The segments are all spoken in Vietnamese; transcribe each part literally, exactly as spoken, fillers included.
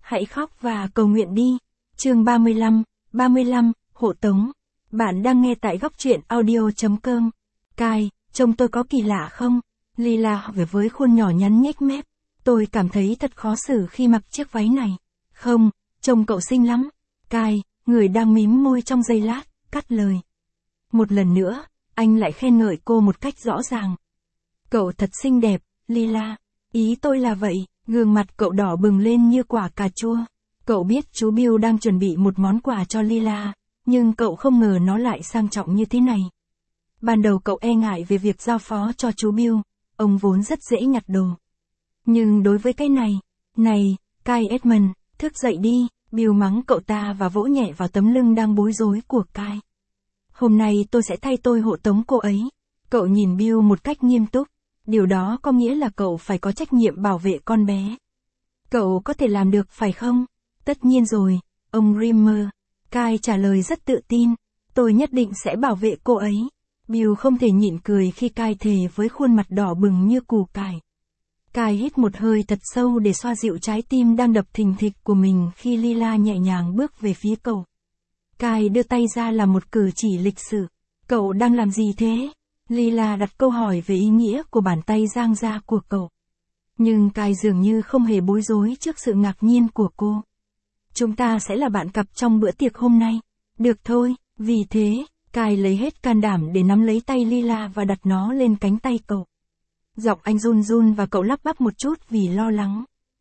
Hãy khóc và cầu nguyện đi. Chương ba mươi lăm, ba mươi lăm, hộ tống. Bạn đang nghe tại góc truyện audio chấm com. Kai, trông tôi có kỳ lạ không? Lila hỏi với khuôn nhỏ nhắn nhếch mép. Tôi cảm thấy thật khó xử khi mặc chiếc váy này. Không, trông cậu xinh lắm. Kai, người đang mím môi trong giây lát, cắt lời. Một lần nữa, anh lại khen ngợi cô một cách rõ ràng. Cậu thật xinh đẹp, Lila. Ý tôi là vậy. Gương mặt cậu đỏ bừng lên như quả cà chua. Cậu biết chú Bill đang chuẩn bị một món quà cho Lila, nhưng cậu không ngờ nó lại sang trọng như thế này. Ban đầu cậu e ngại về việc giao phó cho chú Bill, ông vốn rất dễ nhặt đồ. Nhưng đối với cái này, này, Kai Edmund, thức dậy đi, Bill mắng cậu ta và vỗ nhẹ vào tấm lưng đang bối rối của Kai. Hôm nay tôi sẽ thay tôi hộ tống cô ấy. Cậu nhìn Bill một cách nghiêm túc. Điều đó có nghĩa là cậu phải có trách nhiệm bảo vệ con bé. Cậu có thể làm được phải không? Tất nhiên rồi, ông Rimmer. Kai trả lời rất tự tin. Tôi nhất định sẽ bảo vệ cô ấy. Bill không thể nhịn cười khi Kai thề với khuôn mặt đỏ bừng như củ cải. Kai hít một hơi thật sâu để xoa dịu trái tim đang đập thình thịch của mình khi Lila nhẹ nhàng bước về phía cậu. Kai đưa tay ra làm một cử chỉ lịch sự. Cậu đang làm gì thế? Lila đặt câu hỏi về ý nghĩa của bàn tay giang ra của cậu. Nhưng Kai dường như không hề bối rối trước sự ngạc nhiên của cô. Chúng ta sẽ là bạn cặp trong bữa tiệc hôm nay. Được thôi, vì thế, Kai lấy hết can đảm để nắm lấy tay Lila và đặt nó lên cánh tay cậu. Giọng anh run run và cậu lắp bắp một chút vì lo lắng.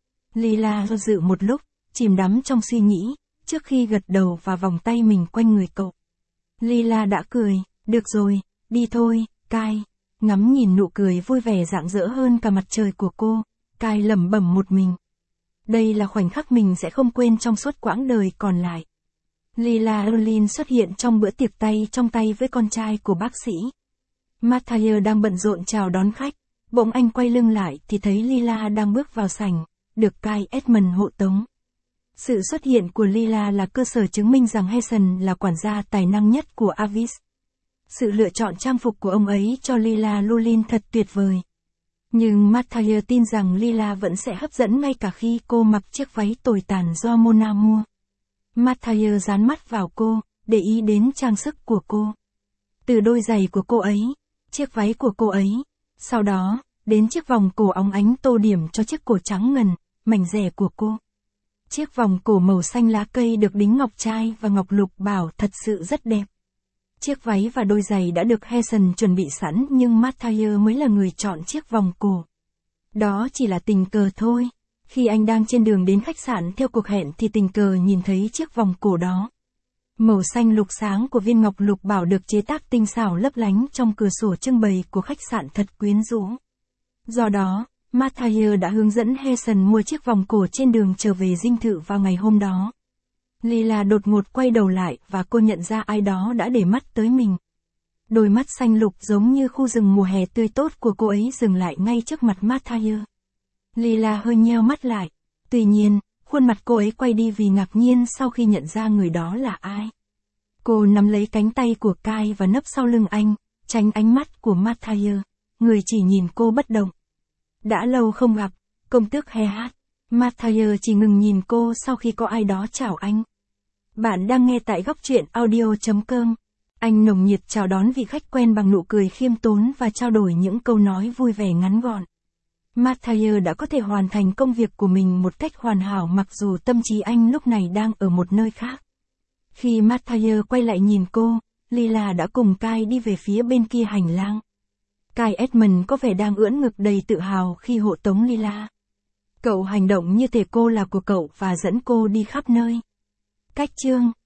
Lila do dự một lúc, chìm đắm trong suy nghĩ, trước khi gật đầu và vòng tay mình quanh người cậu. Lila đã cười, được rồi, đi thôi. Kai, ngắm nhìn nụ cười vui vẻ rạng rỡ hơn cả mặt trời của cô, Kai lẩm bẩm một mình. Đây là khoảnh khắc mình sẽ không quên trong suốt quãng đời còn lại. Lila Erlin xuất hiện trong bữa tiệc tay trong tay với con trai của bác sĩ. Matthew đang bận rộn chào đón khách, bỗng anh quay lưng lại thì thấy Lila đang bước vào sảnh, được Kai Edmund hộ tống. Sự xuất hiện của Lila là cơ sở chứng minh rằng Hazen là quản gia tài năng nhất của Avis. Sự lựa chọn trang phục của ông ấy cho Lila Lulin thật tuyệt vời. Nhưng Matthew tin rằng Lila vẫn sẽ hấp dẫn ngay cả khi cô mặc chiếc váy tồi tàn do Mona mua. Matthew dán mắt vào cô, để ý đến trang sức của cô. Từ đôi giày của cô ấy, chiếc váy của cô ấy, sau đó, đến chiếc vòng cổ óng ánh tô điểm cho chiếc cổ trắng ngần, mảnh rẻ của cô. Chiếc vòng cổ màu xanh lá cây được đính ngọc trai và ngọc lục bảo thật sự rất đẹp. Chiếc váy và đôi giày đã được Hazen chuẩn bị sẵn nhưng Matthew mới là người chọn chiếc vòng cổ. Đó chỉ là tình cờ thôi. Khi anh đang trên đường đến khách sạn theo cuộc hẹn thì tình cờ nhìn thấy chiếc vòng cổ đó. Màu xanh lục sáng của viên ngọc lục bảo được chế tác tinh xảo lấp lánh trong cửa sổ trưng bày của khách sạn thật quyến rũ. Do đó, Matthew đã hướng dẫn Hazen mua chiếc vòng cổ trên đường trở về dinh thự vào ngày hôm đó. Lila đột ngột quay đầu lại và cô nhận ra ai đó đã để mắt tới mình. Đôi mắt xanh lục giống như khu rừng mùa hè tươi tốt của cô ấy dừng lại ngay trước mặt Matthew. Lila hơi nheo mắt lại. Tuy nhiên, khuôn mặt cô ấy quay đi vì ngạc nhiên sau khi nhận ra người đó là ai. Cô nắm lấy cánh tay của Kai và nấp sau lưng anh, tránh ánh mắt của Matthew, người chỉ nhìn cô bất động. Đã lâu không gặp, công tước Hehat. Matthew chỉ ngừng nhìn cô sau khi có ai đó chào anh. Bạn đang nghe tại góc truyện audio chấm com. Anh nồng nhiệt chào đón vị khách quen bằng nụ cười khiêm tốn và trao đổi những câu nói vui vẻ ngắn gọn. Matthew đã có thể hoàn thành công việc của mình một cách hoàn hảo mặc dù tâm trí anh lúc này đang ở một nơi khác. Khi Matthew quay lại nhìn cô, Lila đã cùng Kai đi về phía bên kia hành lang. Kai Edmund có vẻ đang ưỡn ngực đầy tự hào khi hộ tống Lila. Cậu hành động như thể cô là của cậu và dẫn cô đi khắp nơi. Cách chương